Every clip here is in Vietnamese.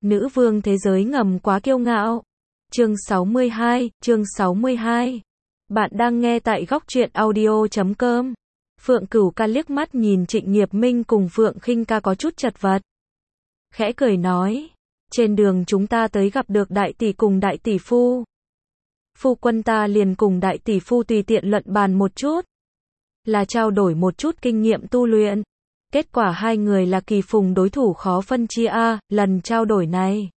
Nữ vương thế giới ngầm quá kiêu ngạo. Chương 62. Bạn đang nghe tại góc truyện audio.com. Phượng Cửu Ca liếc mắt nhìn Trịnh Nghiệp Minh cùng Phượng Khinh Ca có chút chật vật. Khẽ cười nói, trên đường chúng ta tới gặp được đại tỷ cùng đại tỷ phu. Phu quân ta liền cùng đại tỷ phu tùy tiện luận bàn một chút, là trao đổi một chút kinh nghiệm tu luyện. Kết quả hai người là kỳ phùng đối thủ khó phân chia a, lần trao đổi này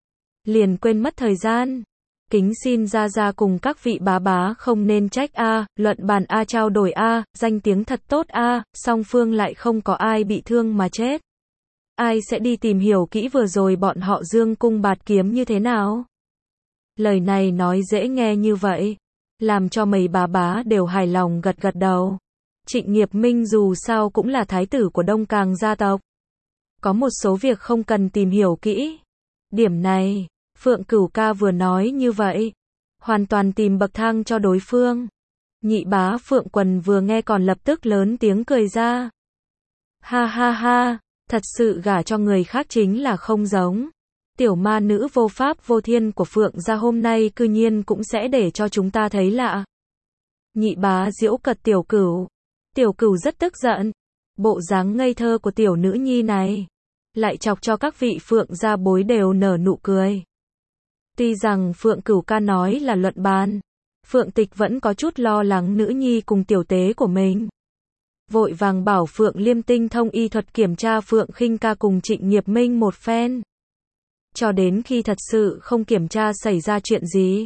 liền quên mất thời gian. Kính xin ra ra cùng các vị bá bá không nên trách a, luận bàn a, trao đổi a, danh tiếng thật tốt a, song phương lại không có ai bị thương mà chết. Ai sẽ đi tìm hiểu kỹ vừa rồi bọn họ dương cung bạt kiếm như thế nào? Lời này nói dễ nghe như vậy, làm cho mấy bá bá đều hài lòng gật gật đầu. Trịnh Nghiệp Minh dù sao cũng là thái tử của Đông Càng gia tộc. Có một số việc không cần tìm hiểu kỹ. Điểm này, Phượng Cửu Ca vừa nói như vậy, hoàn toàn tìm bậc thang cho đối phương. Nhị bá Phượng Quần vừa nghe còn lập tức lớn tiếng cười ra. Ha ha ha, thật sự gả cho người khác chính là không giống. Tiểu ma nữ vô pháp vô thiên của Phượng gia hôm nay cư nhiên cũng sẽ để cho chúng ta thấy lạ. Nhị bá giễu cợt Tiểu Cửu. Tiểu Cửu rất tức giận. Bộ dáng ngây thơ của tiểu nữ nhi này lại chọc cho các vị Phượng gia bối đều nở nụ cười. Tuy rằng Phượng Cửu Ca nói là luận bàn, Phượng Tịch vẫn có chút lo lắng nữ nhi cùng tiểu tế của mình. Vội vàng bảo Phượng Liêm tinh thông y thuật kiểm tra Phượng Khinh Ca cùng Trịnh Nghiệp Minh một phen. Cho đến khi thật sự không kiểm tra xảy ra chuyện gì,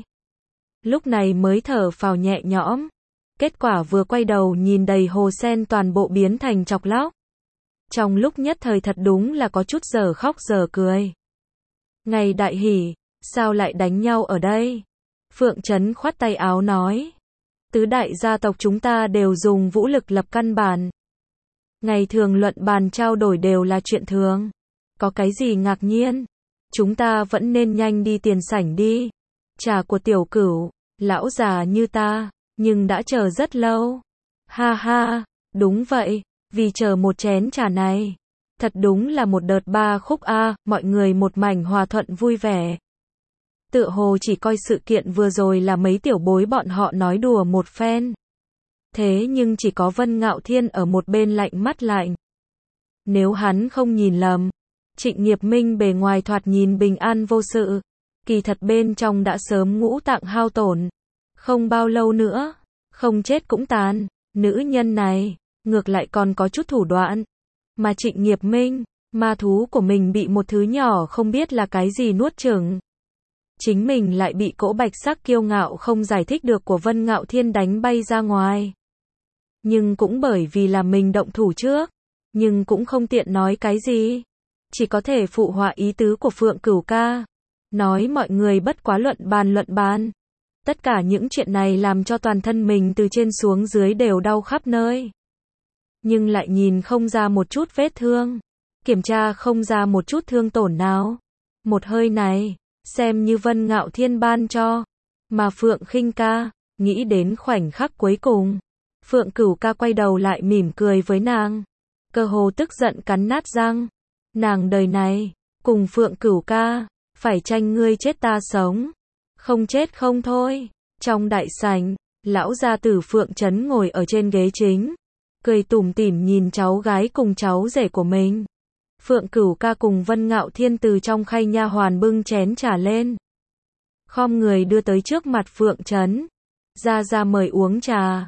lúc này mới thở phào nhẹ nhõm. Kết quả vừa quay đầu nhìn đầy hồ sen toàn bộ biến thành chọc lóc. Trong lúc nhất thời thật đúng là có chút giờ khóc giờ cười. Ngày đại hỉ, sao lại đánh nhau ở đây? Phượng Trấn khoát tay áo nói. Tứ đại gia tộc chúng ta đều dùng vũ lực lập căn bản. Ngày thường luận bàn trao đổi đều là chuyện thường. Có cái gì ngạc nhiên? Chúng ta vẫn nên nhanh đi tiền sảnh đi. Trà của Tiểu Cửu, lão già như ta, nhưng đã chờ rất lâu. Ha ha, đúng vậy, vì chờ một chén trà này. Thật đúng là một đợt ba khúc a, mọi người một mảnh hòa thuận vui vẻ. Tựa hồ chỉ coi sự kiện vừa rồi là mấy tiểu bối bọn họ nói đùa một phen. Thế nhưng chỉ có Vân Ngạo Thiên ở một bên lạnh mắt lạnh. Nếu hắn không nhìn lầm, Trịnh Nghiệp Minh bề ngoài thoạt nhìn bình an vô sự, kỳ thật bên trong đã sớm ngũ tạng hao tổn. Không bao lâu nữa, không chết cũng tàn. Nữ nhân này, ngược lại còn có chút thủ đoạn. Mà Trịnh Nghiệp Minh, ma thú của mình bị một thứ nhỏ không biết là cái gì nuốt chửng. Chính mình lại bị cỗ bạch sắc kiêu ngạo không giải thích được của Vân Ngạo Thiên đánh bay ra ngoài. Nhưng cũng bởi vì là mình động thủ trước, nhưng cũng không tiện nói cái gì. Chỉ có thể phụ họa ý tứ của Phượng Cửu Ca. Nói mọi người bất quá luận bàn. Tất cả những chuyện này làm cho toàn thân mình từ trên xuống dưới đều đau khắp nơi. Nhưng lại nhìn không ra một chút vết thương. Kiểm tra không ra một chút thương tổn nào. Một hơi này, xem như Vân Ngạo Thiên ban cho. Mà Phượng Khinh Ca, nghĩ đến khoảnh khắc cuối cùng. Phượng Cửu Ca quay đầu lại mỉm cười với nàng. Cơ hồ tức giận cắn nát răng. Nàng đời này, cùng Phượng Cửu Ca, phải tranh ngươi chết ta sống. Không chết không thôi. Trong đại sảnh, lão gia tử Phượng Trấn ngồi ở trên ghế chính, cười tủm tỉm nhìn cháu gái cùng cháu rể của mình. Phượng Cửu Ca cùng Vân Ngạo Thiên từ trong khay nha hoàn bưng chén trà lên, khom người đưa tới trước mặt Phượng Trấn. Ra mời uống trà.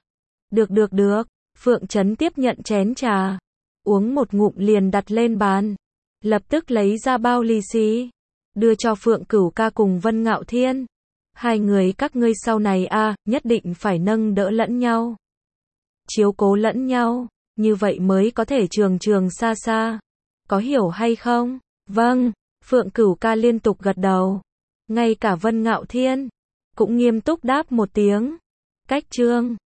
Được. Phượng Trấn tiếp nhận chén trà, uống một ngụm liền đặt lên bàn, lập tức lấy ra bao lì xì, đưa cho Phượng Cửu Ca cùng Vân Ngạo Thiên. Hai người các ngươi sau này nhất định phải nâng đỡ lẫn nhau, chiếu cố lẫn nhau, như vậy mới có thể trường xa xa. Có hiểu hay không? Vâng, Phượng Cửu Ca liên tục gật đầu. Ngay cả Vân Ngạo Thiên cũng nghiêm túc đáp một tiếng. Cách chương